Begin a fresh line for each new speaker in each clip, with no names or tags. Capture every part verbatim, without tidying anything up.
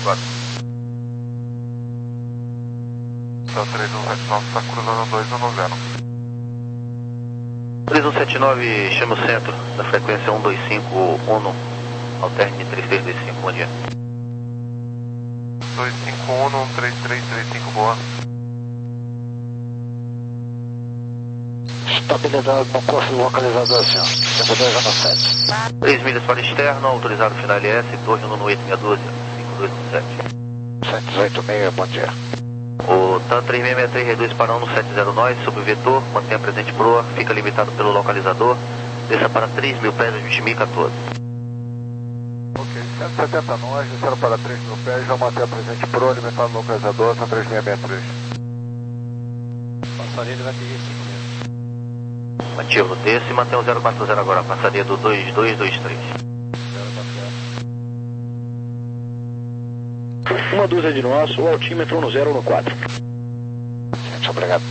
quatro. Tá três um sete nove, está cruzando dois um zero.
três um sete nove, chama o centro da frequência um dois cinco um, alterne três três dois cinco, bom dia.
dois cinco um, três três três cinco, boa.
Estabilidade no curso localizador, senhor. cento e dois a sete.
três milhas para externo, autorizado final L S, torre no oito seis um dois, cinco dois um sete.
cento e dezoito e seis, bom dia.
O TAM três seis seis três reduz para um no sete zero nós, sob o vetor, mantenha presente proa, fica limitado pelo localizador, desça para três mil pés, ajuste mil e quatorze.
Ok, cento e setenta nós, desceram para três mil pés, vão manter presente proa, limitado no localizador, TAM três seis seis três.
Passaria, ele vai pedir cinco metros.
Ativo, desce e mantém o zero quatro zero agora, passaria do dois dois dois três.
Uma dúzia de nós, o altímetro no zero no quatro. Gente, obrigado.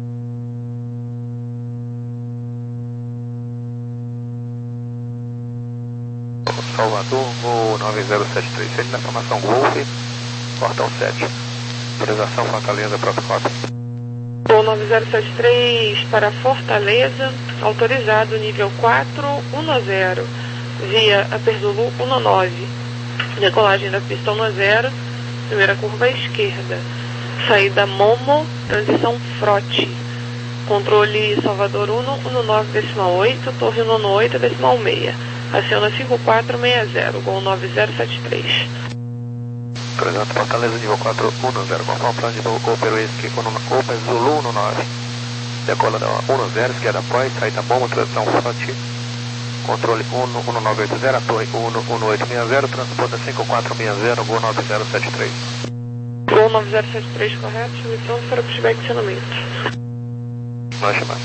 Salvador, voo nove zero sete três, sete na formação Golf, portão sete. Autorização Fortaleza, próprio rota.
Voo nove zero sete três para Fortaleza, autorizado nível quatro um zero, via Aperzulu um nove. Decolagem da pista um zero, primeira curva à esquerda. Saída Momo, transição Frote. Controle Salvador um um nove decimal oito, torre um oito decimal seis. Aciona cinco quatro seis zero, Gol nove zero sete três.
Presente Fortaleza, nível quatro um zero, conforme o plano de voo Operuesque, Open Zulu um nove. Decola da um zero, esquerda após, saída Momo, transição Frote. Controle um um nove oito zero, torre um um oito seis zero, transporta cinco quatro seis zero, Gol nove zero sete três.
Gol nove zero sete três, correto, chame pronto para pushback de acionamento.
Nós chamamos.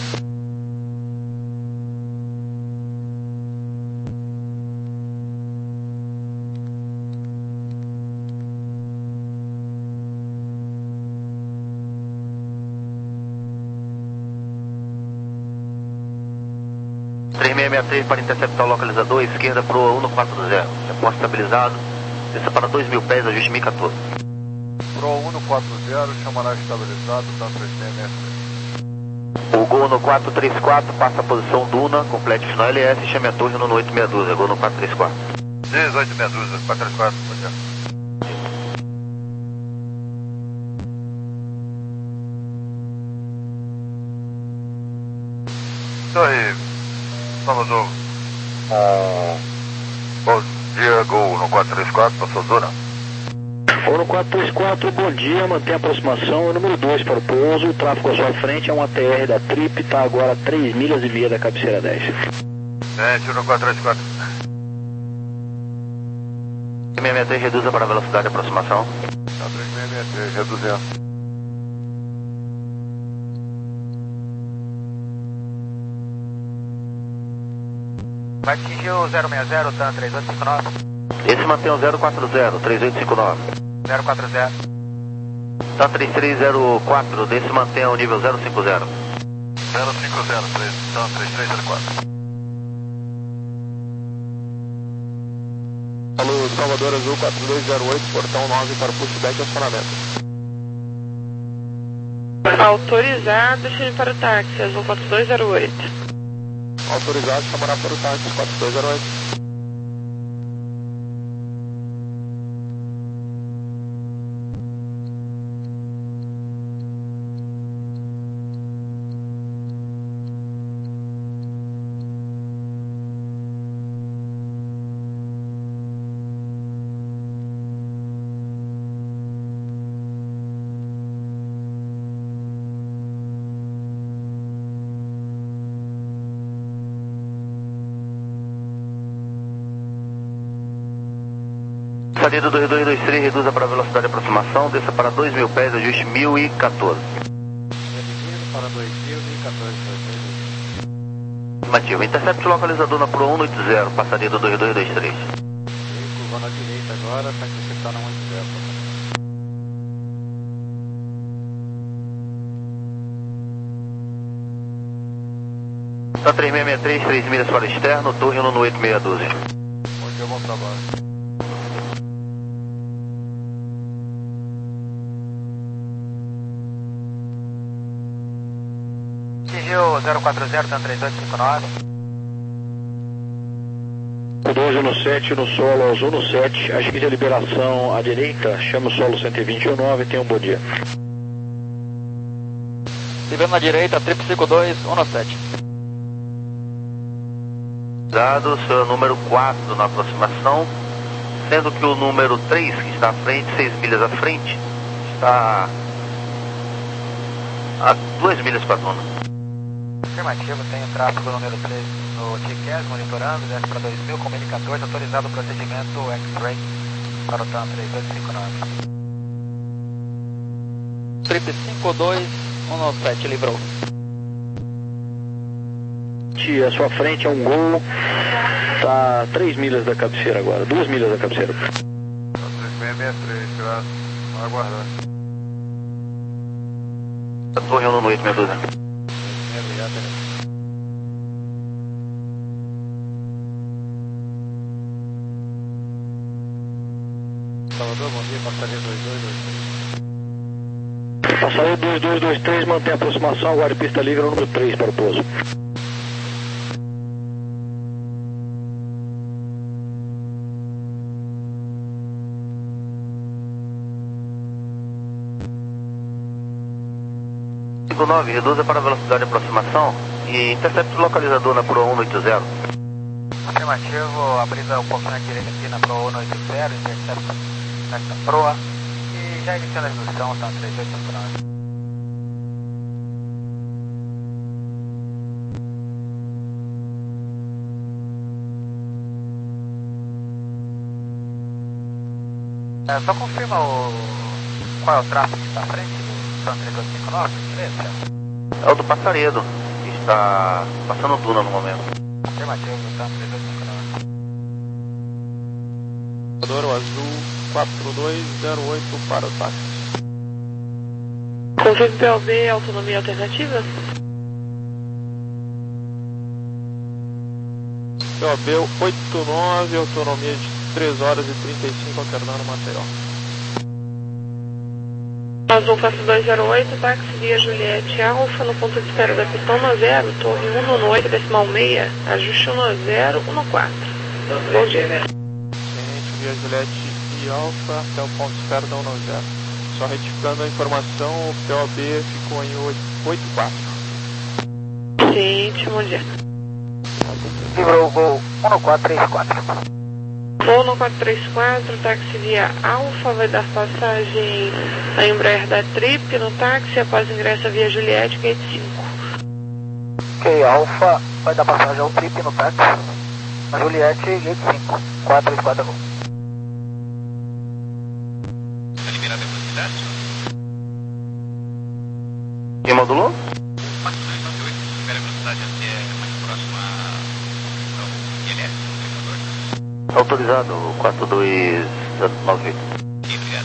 três seis seis três para interceptar o localizador, esquerda proa um quatro zero, reposto estabilizado, desça para dois mil pés, ajuste mil e quatorze.
Proa um quatro zero, chamará estabilizado, TAM três seis seis três.
O Gol no quatro três quatro passa a posição Duna, complete final L S e chame a torre no oito seis dois, Gol no quatro três quatro.
dezoito seis dois, quatro três quatro, bom dia. Isso aí, Salvador. Um, bom dia, Gol no quatro três quatro, passou Duna.
Gol no quatro três quatro, bom dia, mantém a aproximação, número dois para o pouso, o tráfego à sua frente é uma T R da Trip, está agora a três milhas e meia da cabeceira dez.
Gente, no quatro três quatro.
três seis seis três reduza para a velocidade de aproximação.
Tá três seis seis três, reduzindo.
Vai atingir o zero seis zero, TAM três oito cinco nove.
Esse mantém o zero quatro zero, três oito cinco nove.
zero quatro zero.
TAM três três zero quatro, desse mantém o nível zero cinco zero.
zero cinco zero, TAM três três zero quatro. Alô, Salvador Azul quatro dois zero oito, portão nove para pushback e acionamento.
Autorizado, chame para o táxi, Azul quatro dois zero oito.
Autorizado, chamará para o táxi quatro dois zero oito.
Saída dois dois dois três, reduza para a velocidade de aproximação, desça para dois mil pés, ajuste mil e quatorze.
Para dois mil e quatorze.
Afirmativo, intercept o localizador na Pro um oito zero, passaria do dois dois dois três.
Curva na direita agora, está interceptando na um oito zero.
TAM três seis seis três, três milhas para o externo, torre no oito seis doze.
Bom dia, bom trabalho.
Gil zero quatro zero, TAM três oito cinco nove.
dois um sete no solo aos um sete, a seguinte a liberação à direita, chama o solo cento e vinte e nove, tenha um bom dia.
Liberando à direita, trip cinco dois um sete.
Dado, senhor número quatro na aproximação, sendo que o número três, que está à frente, seis milhas à frente, está a duas milhas para a zona.
Afirmativo, tem o tráfego número três no T C A S, monitorando, desce para dois mil, comunicadores, autorizado o procedimento X-Ray para o TAM três oito cinco nove.
Trip cinco dois um sete, livrou.
À sua frente é um Gol, está a três milhas da cabeceira agora, duas milhas da cabeceira.
três seis seis três, graças, vamos aguardar.
A torre um no oito meia dúzia.
Salvador, bom dia, passageiro dois dois dois três.
Passageiro dois dois dois três, mantém a aproximação, agora pista livre, número três para o pouso.
cinco nove, reduza para a velocidade de aproximação e intercepte o localizador na Pro um oito zero.
Afirmativo, abrindo um pouquinho à direita aqui na Pro um oito zero, intercepta nesta proa e já iniciando a redução, TAM três oito cinco nove. É, só confirma o... qual é o tráfego que está à frente do TAM três oito cinco nove, beleza?
É o do Passaredo, que está passando duna no momento.
Afirmativo, TAM três oito cinco nove.
Adoro azul quatro dois zero oito para o táxi.
Conjunto P O B, autonomia alternativa?
P O B oito nove, autonomia de três horas e trinta e cinco, alternando material.
Azul quatro dois zero oito, táxi via Juliette Alfa, no ponto de espera da pista um zero, torre um no oito, decimal seis, ajuste um zero um quatro. Bom dia.
Ciente, via Juliette e Alfa, até o ponto de espera da um zero. Só retificando a informação, o P O B ficou em oito quatro.
Ciente, bom dia.
Livrou o Gol um quatro três quatro.
Voo no quatro três quatro, táxi via Alfa, vai dar passagem a Embraer da Trip no táxi, após ingresso via Juliette, gate cinco.
Ok, Alfa vai dar passagem ao Trip no táxi, a Juliette, gate cinco, quatro três quatro Gol.
Está liberada a velocidade?
Quem modulou?
quatro dois nove oito, libera a velocidade até mais próxima ao I L S.
Autorizado, quatro dois nove oito.
Obrigado.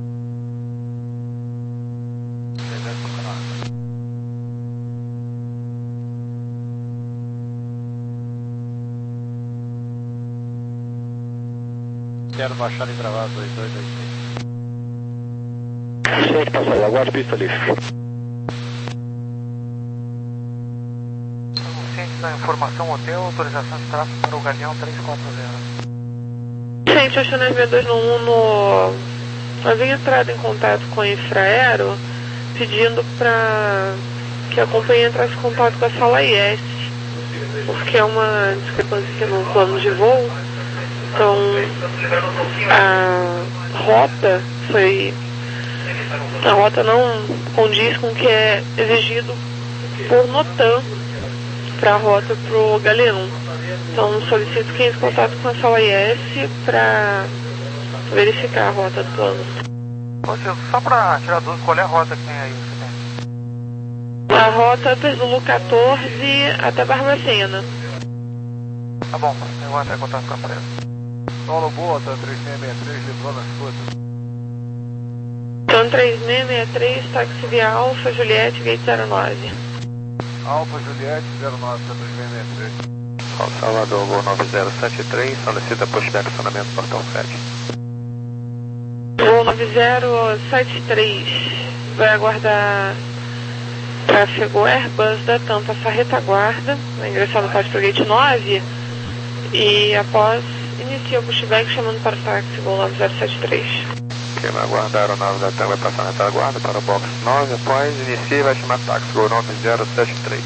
Quero baixar e gravar dois dois dois três.
Certo, passageiro, aguarde pista livre.
Ciente da informação, hotel, autorização de tráfego para o Galeão três quatro zero.
Gente, a China V dois no um no... havia entrado em contato com a Infraero pedindo para que a companhia entrasse em contato com a sala I S, porque é uma discrepância aqui no plano de voo. Então, a rota foi... a rota não condiz com o que é exigido por NOTAM para a rota para o Galeão. Então, solicito que entre em contato com a sala I S para verificar a rota do plano.
Ô, Silvio, só para tirar dúvida, qual é a rota que tem aí? Você tem?
A rota Perzulu quatorze até Barbacena.
Tá bom, eu vou entrar em contato com a empresa. Solo boa, TAM três seis seis três, livrou nas fotos.
TAM três seis seis três, táxi via Alfa, Juliette, gate zero nove.
Alfa Juliette zero nove, TAM três seis seis três. Salvador, Gol nove zero sete três, solicita posto de acionamento portão sete.
Gol nove zero sete três, vai aguardar Tráfego Airbus da TAM passa a retaguarda, vai ingressar no pátio pro gate nove e após inicia o pushback chamando para o táxi Gol nove zero sete três.
Quem vai aguardar a aeronave da TAM vai passar na retaguarda para o box nove, após inicia e vai chamar táxi Gol nove zero sete três.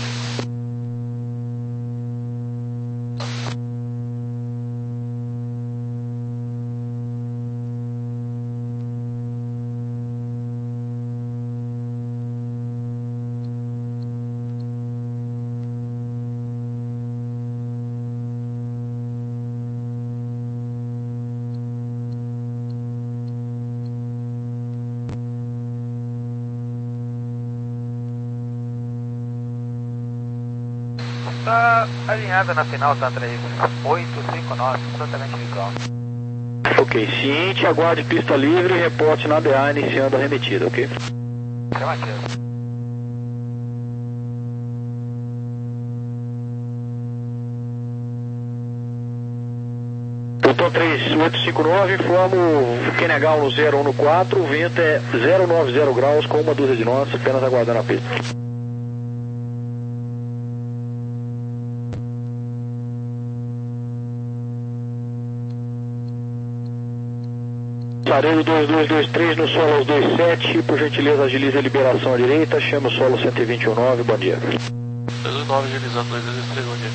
Está alinhada na final, tá três oito cinco nove, completamente visual.
Ok, ciente, aguarde pista livre e reporte na D A iniciando a remetida, ok?
Afirmativo.
Botão três oito cinco nove, informo Kenegal no zero um no quatro, o vento é zero nove zero graus com uma dúzia de nós, apenas aguardando a pista. Saredo dois dois dois três no solo aos dois sete, por gentileza agilize a liberação à direita, chama o solo cento e vinte e um nove, bom dia.
dois dois nove agilizando dois dois três, bom dia.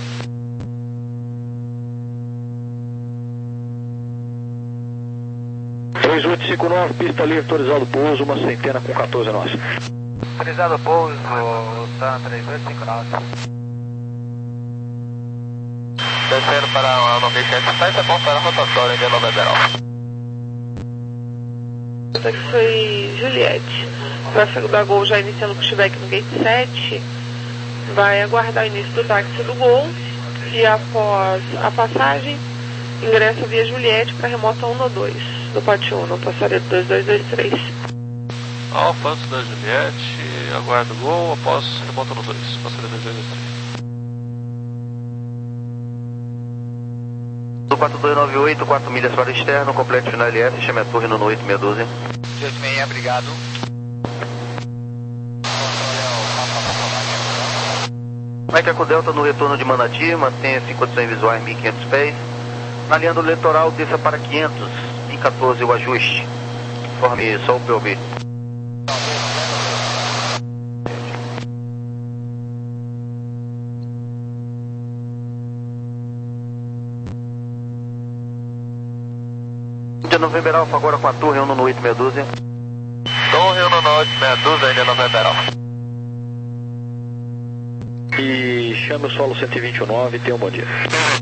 três oito cinco nove, pista livre, autorizado pouso, uma centena com quatorze nós.
Autorizado pouso, TAM três oito cinco nove.
Descendo para o nove sete, apontar a rotatória de nove zero.
Aqui foi Juliette. Tráfego da Gol já iniciando o pushback no gate sete. Vai aguardar o início do táxi do Gol e após a passagem ingressa via Juliette para a remota um dois do pátio um, passaredo dois dois dois três.
Alfa da Juliette, aguardo o Gol, após remota no dois, passaredo dois dois dois três.
Do quatro dois nove oito, quatro milhas para o externo, complete final L S, chame a torre no oito seis um dois.
oito seis, obrigado.
Mike Delta no retorno de Manati, mantenha-se em condições visuais mil e quinhentos pés. Na linha do litoral, desça para quinhentos e quatorze o ajuste. Informe só o P O B. Índia November Alpha agora com a torre um no oito seis um dois.
Torre um no oito seis um dois, Índia November Alpha.
E chame o solo cento e vinte e um nove, tenha um bom dia.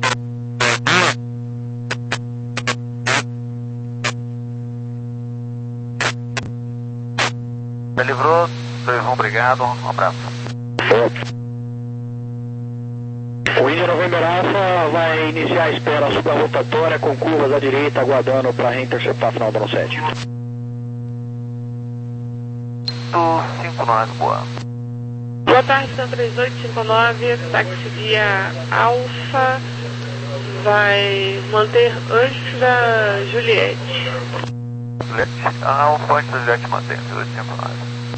Me livrou, dois um, obrigado, um abraço.
O Índia November Alpha vai iniciar a espera subarrotatória com curvas à direita, aguardando para reinterceptar a final do ano sete.
Do cinco nove, boa.
Boa tarde, TAM três oito cinco nove, táxi via Alfa, vai manter antes da Juliette.
Alfa antes da Juliette mantém, dois cinco nove.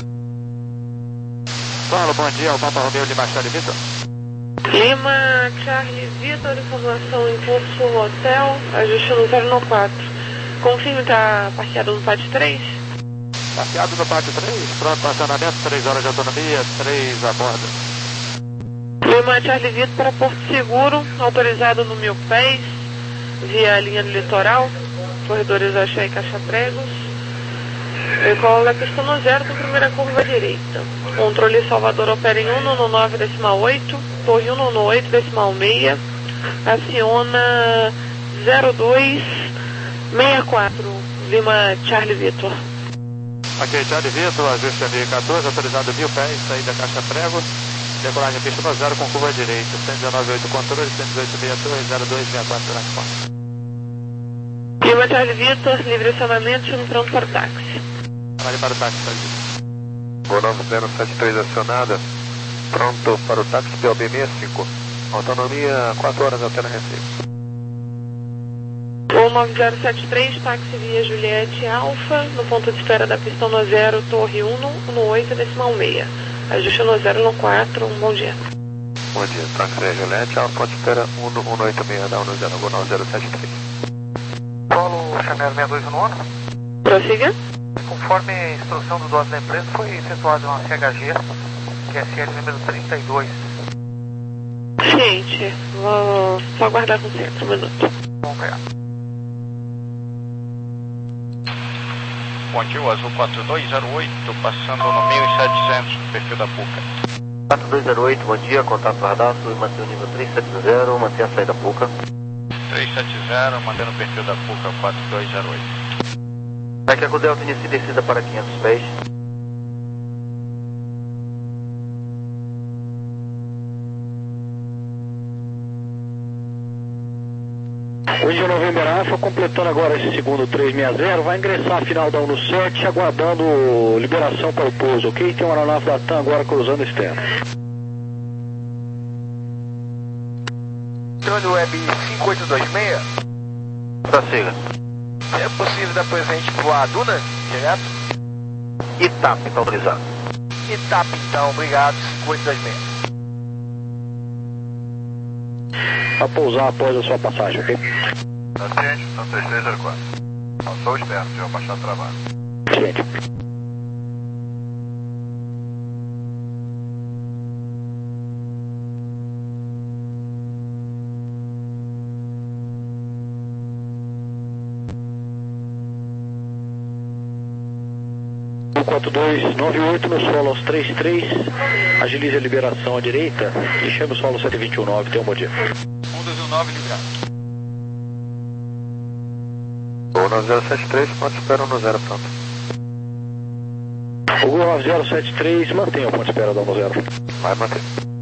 Paulo, bom dia, o Papa Romeu de Baixada de Vitor.
Lima, Charlie Vitor, informação em curso hotel, ajuste no zero quatro. Confirme está parqueado no pátio três?
Parqueado no pátio três, pronto para acionamento, três horas de autonomia, três a bordo.
Lima, Charlie Vitor para Porto Seguro, autorizado no mil pés, via linha do litoral, corredores Axé e Caixa Pregos. Veículo da pista no zero com primeira curva à direita. Controle Salvador opera em um no nove decimal oito, torre um no oito decimal seis, aciona zero dois seis quatro, Lima Charlie Vitor.
Ok, Charlie Vitor, ajuste a mil e quatorze, autorizado mil pés, saída Caixa Prego, decolagem pista no zero com curva à direita, cento e dezenove oito controle, cento e dezoito seis torre, zero dois seis quatro transporte.
Lima Charlie Vitor, livre acionamento, chame pronto para o táxi.
Vale para o táxi, Charlie Vitor.
Gol nove zero sete três acionada, pronto para o táxi P O B sessenta e cinco, autonomia quatro horas até na Recife.
Gol nove zero sete três, táxi via Juliette Alfa, no ponto de espera da pista no zero, torre um no oito decimal seis, ajuste no zero no quatro, um bom dia.
Bom dia, táxi Juliette, Alfa Ponte Espera um um oito seis da um zero, nove zero sete três.
Polo Chanel sessenta e dois no ano.
Prossiga.
Conforme a instrução do dono da empresa, foi efetuada uma C H G, Q S L número trinta e dois.
Ciente, vou só aguardar com centro, um minuto.
Vamos ver.
Bom dia, o Azul quatro dois zero oito, passando no mil e setecentos, perfil da PUCA.
quatro dois zero oito, bom dia, contato Radar, mantém o nível três sete zero, mantém a saída PUCA.
três sete zero, mantendo o perfil da PUCA quatro dois zero oito.
Aqui a Delta inicia descida para quinhentos pés.
Hoje o November Alpha, completando agora esse segundo três seis zero, vai ingressar a final da um sete, aguardando liberação para o pouso, ok? Tem uma aeronave da TAM agora cruzando externo.
Drone Web cinco oito dois seis.
Prossiga.
É possível depois a gente voar a Duna direto?
Itap, tá autorizado.
Itap, então, obrigado, cinco oito dois seis.
A pousar após a sua passagem, ok?
Paciente, são três três zero quatro. Não sou esperto, já vou baixar travado.
Gente. quatro dois nove oito no solo aos três três, agilize a liberação à direita e chame o solo sete dois um nove, tenha um bom dia.
um dois um nove liberado.
O nove zero sete três, ponto espera no zero, pronto.
O nove zero sete três, mantenha o ponto de espera da um zero.
Vai manter.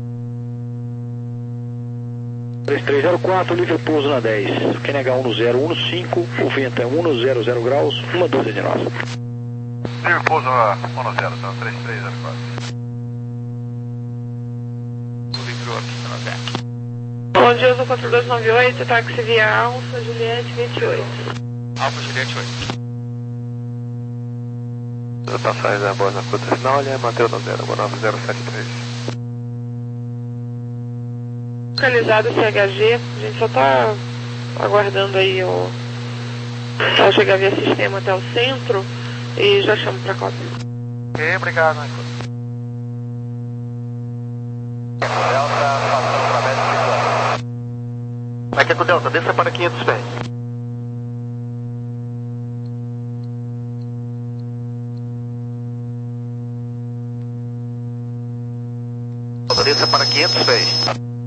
três três zero quatro, livre pouso na dez. Q N H um zero um cinco, o vento é um zero zero graus, uma dúzia de nós.
Livre pouso a um zero, então três três zero quatro.
Livrou aqui na zero.
Bom dia, Azul quatro dois nove oito, táxi via Alfa Juliette vinte e oito.
Alfa Juliette oito.
Passagem da boa na curta final, ele é manteve no zero, nove zero sete três.
Localizado C H G, a gente só está aguardando aí o... para chegar via sistema até o centro e já chamo para cópia.
Ok, obrigado, Michael.
Delta, passando para México. Aqui é com o Delta, desça para quinhentos pés. Desça para quinhentos pés.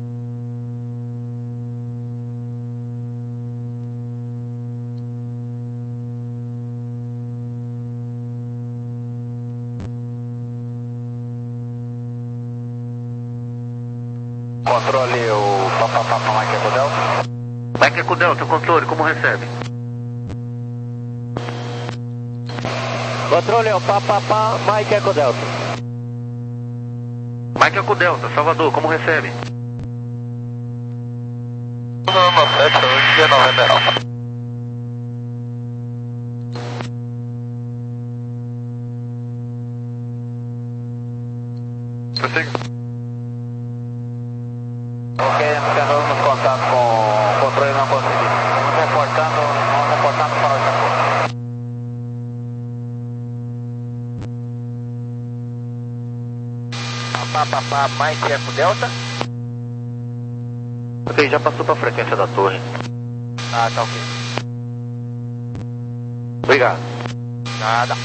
Controle o papapá Mike Eco Delta.
Mike Eco Delta, controle, como recebe?
Controle o papapá Mike Eco Delta.
Mike Eco Delta, Salvador, como recebe?
Não, sete, hoje é November Alpha. Prossiga.
Ok, tentando nos contato com o controle não consegui. Vamos reportando, vamos reportando para o Japão. Papapá, Mike Eco Delta.
Ok, já passou para a frequência da torre.
Ah, tá ok.
Obrigado.
Nada.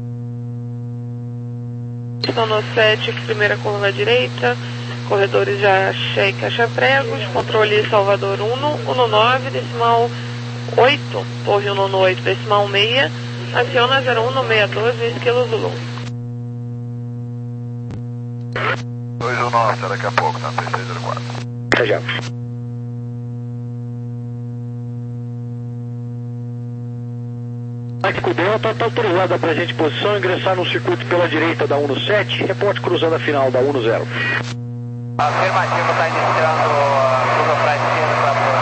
Estão no sete, primeira curva à direita, corredores já Axé e Caixa Pregos, controle Salvador um um nove, decimal oito, torre um um oito, decimal seis, aciona zero um seis doze, esquilo Zulu.
dois um nove, daqui a pouco, tá? três três zero quatro.
Até já. Mike Delta está autorizado a presente posição, ingressar no circuito pela direita da um sete, reporte cruzando a final da um zero.
Afirmativo, está iniciando a curva para a esquerda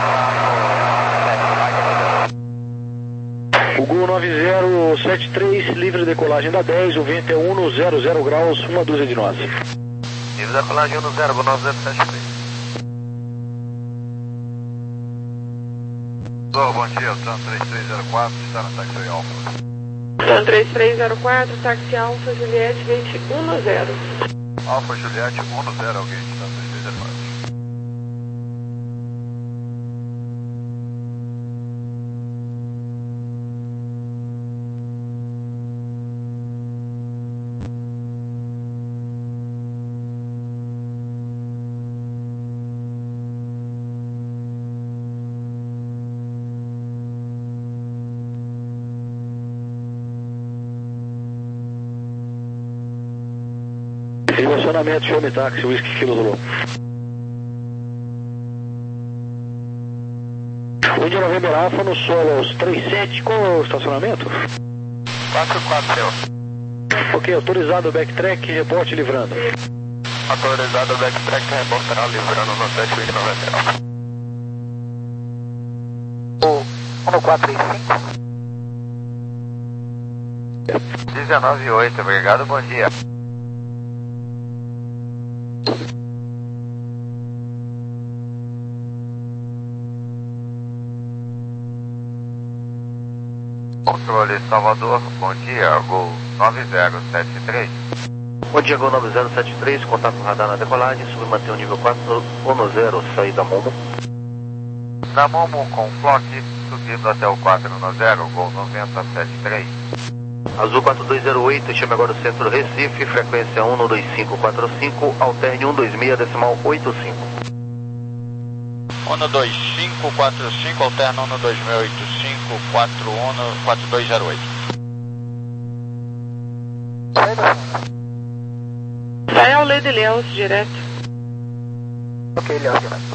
para a
O Gol nove zero sete três, livre decolagem da dez, o vento é um zero zero graus, uma dúzia de nós.
positivo, decolagem um zero nove zero sete três.
Bom dia, TAM três três zero quatro, está no táxi Alfa.
TAM três três zero quatro, táxi Alfa Juliette vinte um zero.
Alfa Juliette um zero, alguém está no três três zero quatro.
Estacionamento, Xiaomi Táxi, Whisky Kilo Zulu. Índia November Alfa no Solos trinta e sete, qual é o estacionamento?
quatro quatro zero.
Ok, autorizado o backtrack, reporte livrando.
Autorizado o backtrack, reportará livrando no sete Índia November Alfa. O um quatro três cinco. dezenove oito, obrigado, bom dia. Controle Salvador, bom dia, Gol nove zero sete três. Bom dia, Gol nove zero sete três, contato radar na decolagem, submanter o nível quatro um zero, saída Momo. Da Momo com Flock, subindo até o quatro um zero, Gol noventa sete três. Azul quatro dois zero oito, chame agora o centro Recife, frequência um dois cinco quatro cinco, alterne um dois seis, decimal oito cinco.
um dois cinco quatro cinco, alterna um dois seis oito cinco quatro um quatro dois zero oito.
Vai ao Lady Leos direto.
Ok, Leos direto.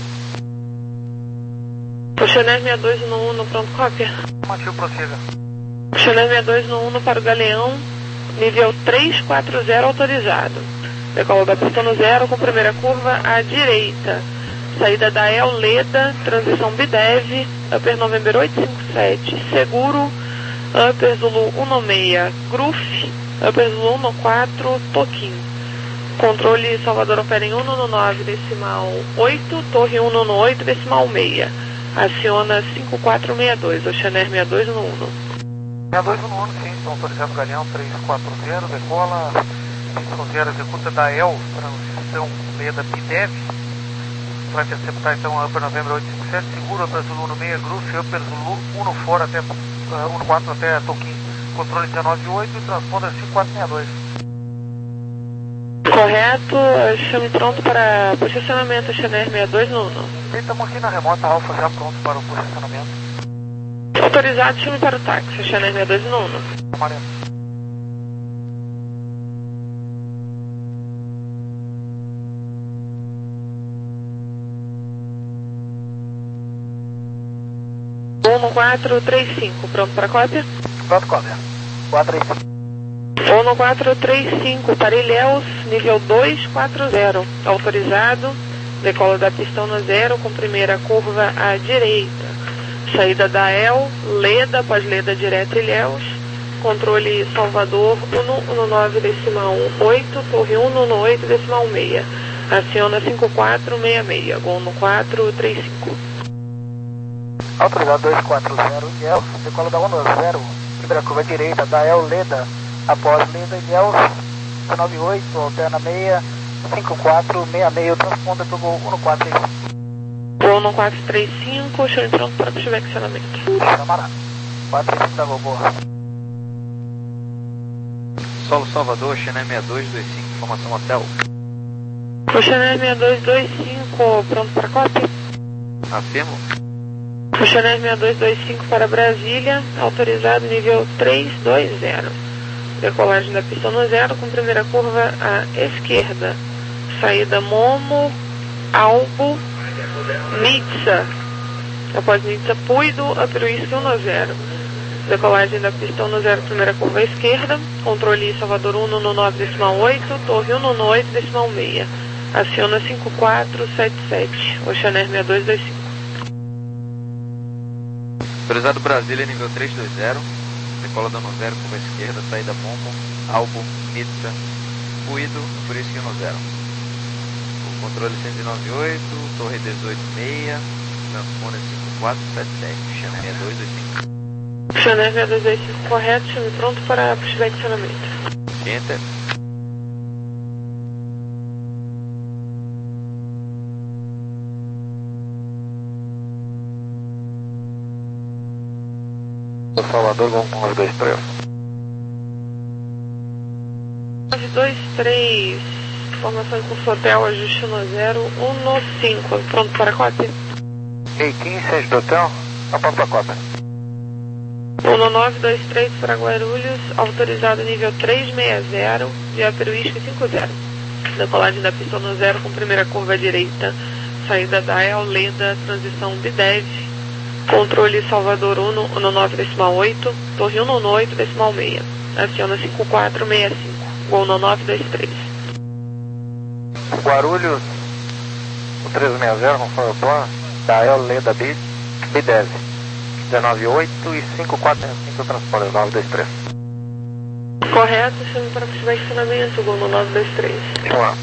Puxaner sessenta e dois no um, pronto, cópia.
Mantive, prossiga.
Puxaner sessenta e dois no um para o Galeão, nível três quatro zero autorizado. Decola da pista no zero com primeira curva à direita. Saída da El Leda, transição Bidev, Upper November oito cinco sete, Seguro, Upper Zulu um seis, Gruf, Upper Zulu um quatro, Toquim. Controle Salvador opera em um nove, decimal oito, Torre um oito, decimal seis. Aciona cinco quatro seis dois, Oceaner sessenta e dois no um.
sessenta e dois no um, sim, estão autorizando o Galeão três quatro zero, decola, três zero, executa da El, transição Leda Bidev. Vai interceptar então a Upper November oito cinco sete, seguro, Upper Zulu um seis, Gruf, Upper Zulu um fora até uh, um quatro até Toquim, controle dezenove oito e transponder cinco quatro seis dois.
Correto, chame pronto para posicionamento, Chanel sessenta e dois no um.
Estamos aqui na remota Alfa já pronto para o posicionamento.
Autorizado, chame para o táxi, Chanel sessenta e dois no um.
Amarelo.
um quatro três cinco, pronto para cópia?
Pronto, cópia. quatro três cinco.
um quatro três cinco, para Ilhéus, nível dois quatro zero, autorizado, decola da pista no zero, com primeira curva à direita, saída da El, Leda, pós-Leda direta Ilhéus, controle Salvador um nove decimal oito, Torre um oito decimal seis, aciona cinco quatro seis seis, Gol um quatro três cinco.
Autorizado dois quatro zero, Ilhéus, decola da um zero, primeira curva à direita da El, Leda, após Leda Ilhéus, dezenove oito, alterna seis, cinco quatro seis seis, transponda para o Gol um quatro três cinco.
Gol um quatro três cinco, show pronto para posicionamento.
Camarada, quatro três cinco da Gol, boa.
Solo Salvador, Chanel sessenta e dois dois cinco, informação hotel.
O Chanel sessenta e dois dois cinco, pronto para cópia?
Afirmo.
O Chanel sessenta e dois dois cinco para Brasília, autorizado nível três dois zero. Decolagem da pista no zero, com primeira curva à esquerda. Saída Momo, Albo, Nitsa. Após Nitsa, Puido, Upper Whisky um zero. Decolagem da pista no zero, primeira curva à esquerda. Controle Salvador um nove decimal oito, Torre um oito decimal seis. Aciona cinco quatro sete sete. Oceaner sessenta e dois dois cinco.
Autorizado Brasília, nível três dois zero. Decola dando zero, curva à esquerda, saída Momo, Albo, Nitsa, Puido, por isso que um zero. controle cento e noventa e oito, torre dezoito seis, sanfona cinco quatro sete sete, chama seis dois dois cinco.
Chanel seis dois dois cinco correto, chame pronto para pushback de acionamento.
Enter.
Salvador, vamos com nove dois três.
nove dois três, informação de curso hotel, ajuste um zero um cinco, pronto para cópia.
E quinze, sete do hotel, aponta para cópia.
um nove dois três para Guarulhos, autorizado nível trezentos e sessenta, via Peruísque cinco zero. Decolagem da pista no zero com primeira curva à direita, saída da El Leda, transição Bidev, controle Salvador um nove decimal oito, torre um oito decimal seis, aciona cinco quatro seis cinco, Gol um nove dois três.
Guarulhos, o trezentos e sessenta, conforme o plano, da El Leda Bidev, dezenove oito e cinco quatro cinco transponder, nove dois três.
Correto, chame para pushback de acionamento, Gol no nove dois três.
Vamos lá.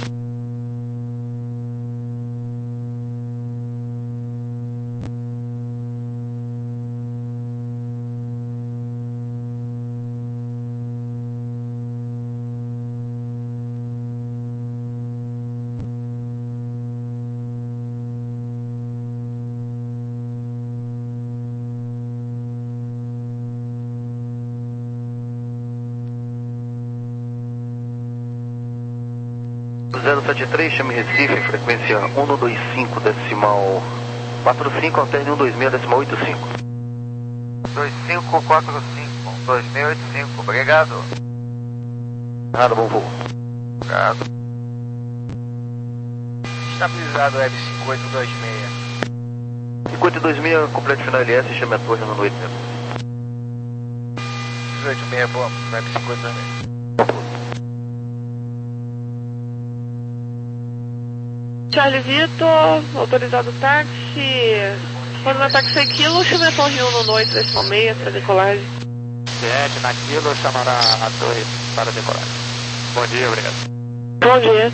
zero sete três, chame Recife, frequência um dois cinco, decimal quatro cinco, alterne um dois seis, decimal oito cinco.
dois cinco quatro cinco, dois seis oito cinco, obrigado.
Errado, bom voo.
Obrigado. Estabilizado Web cinco oito dois seis.
cinco oito dois seis, complete final L S, chame a torre no oito zero.
dezoito seis, bom, Web cinco oito dois seis.
Charlie Vitor, autorizado táxi, quando na táxi é quilo, chame a torre um oito decimal seis para decolagem.
sete na quilo, chamará a torre para decolagem. Bom dia, obrigado.
Bom dia.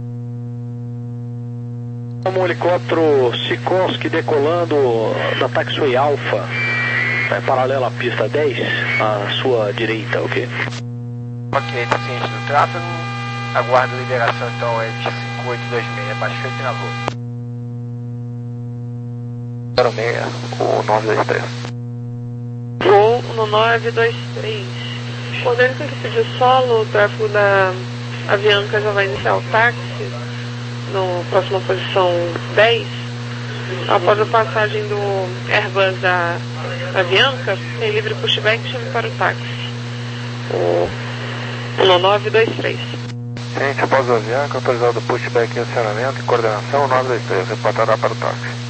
Um helicóptero Sikorsky decolando da Taxiway Alpha, é, paralela à pista dez, à sua direita, ok?
Ok, tá ciente do tráfego, aguardo a liberação então é de cinco oito dois seis, baixo feito na rua.
zero seis, o nove dois três.
Gol no nove dois três. Coordenando com equipe de solo, o tráfego da Avianca já vai iniciar o táxi, no próxima posição dez. Após a passagem do Airbus da Avianca, tem livre pushback, chame para o táxi. O um nove dois três.
Gente, após o Avianca, autorizado pushback em acionamento e coordenação nove dois três, reportará para o táxi.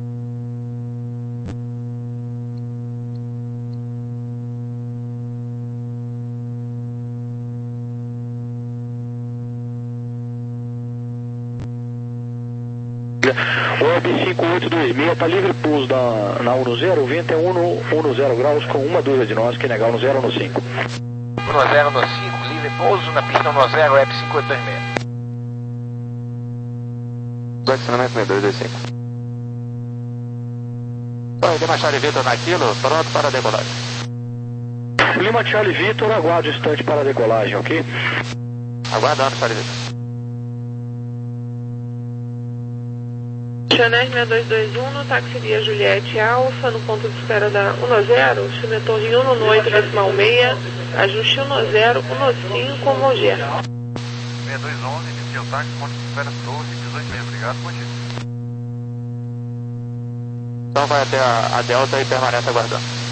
O Web cinco oito dois seis está livre pouso na, na um zero, o vento é um zero graus com uma dúzia de nós, que é negar um zero no cinco.
um zero no cinco, livre pouso na pista um zero, Web cinco oito dois seis.
Acionamento seis dois dois cinco.
Oi, Lima Charlie Vitor na quilo, pronto para decolagem.
Lima Charlie Vitor, aguarde o instante para a decolagem, ok?
Aguardando, Charlie Vitor.
Chanel seis dois dois um, no táxi via Juliette Alfa, no ponto de espera da um zero, chame a torre um oito decimal seis, ajuste um zero um cinco, Moger.
seis dois onze, inicia o táxi, ponto de espera torre dezoito seis, obrigado, bom dia.
Então vai até a, a Delta e permanece aguardando.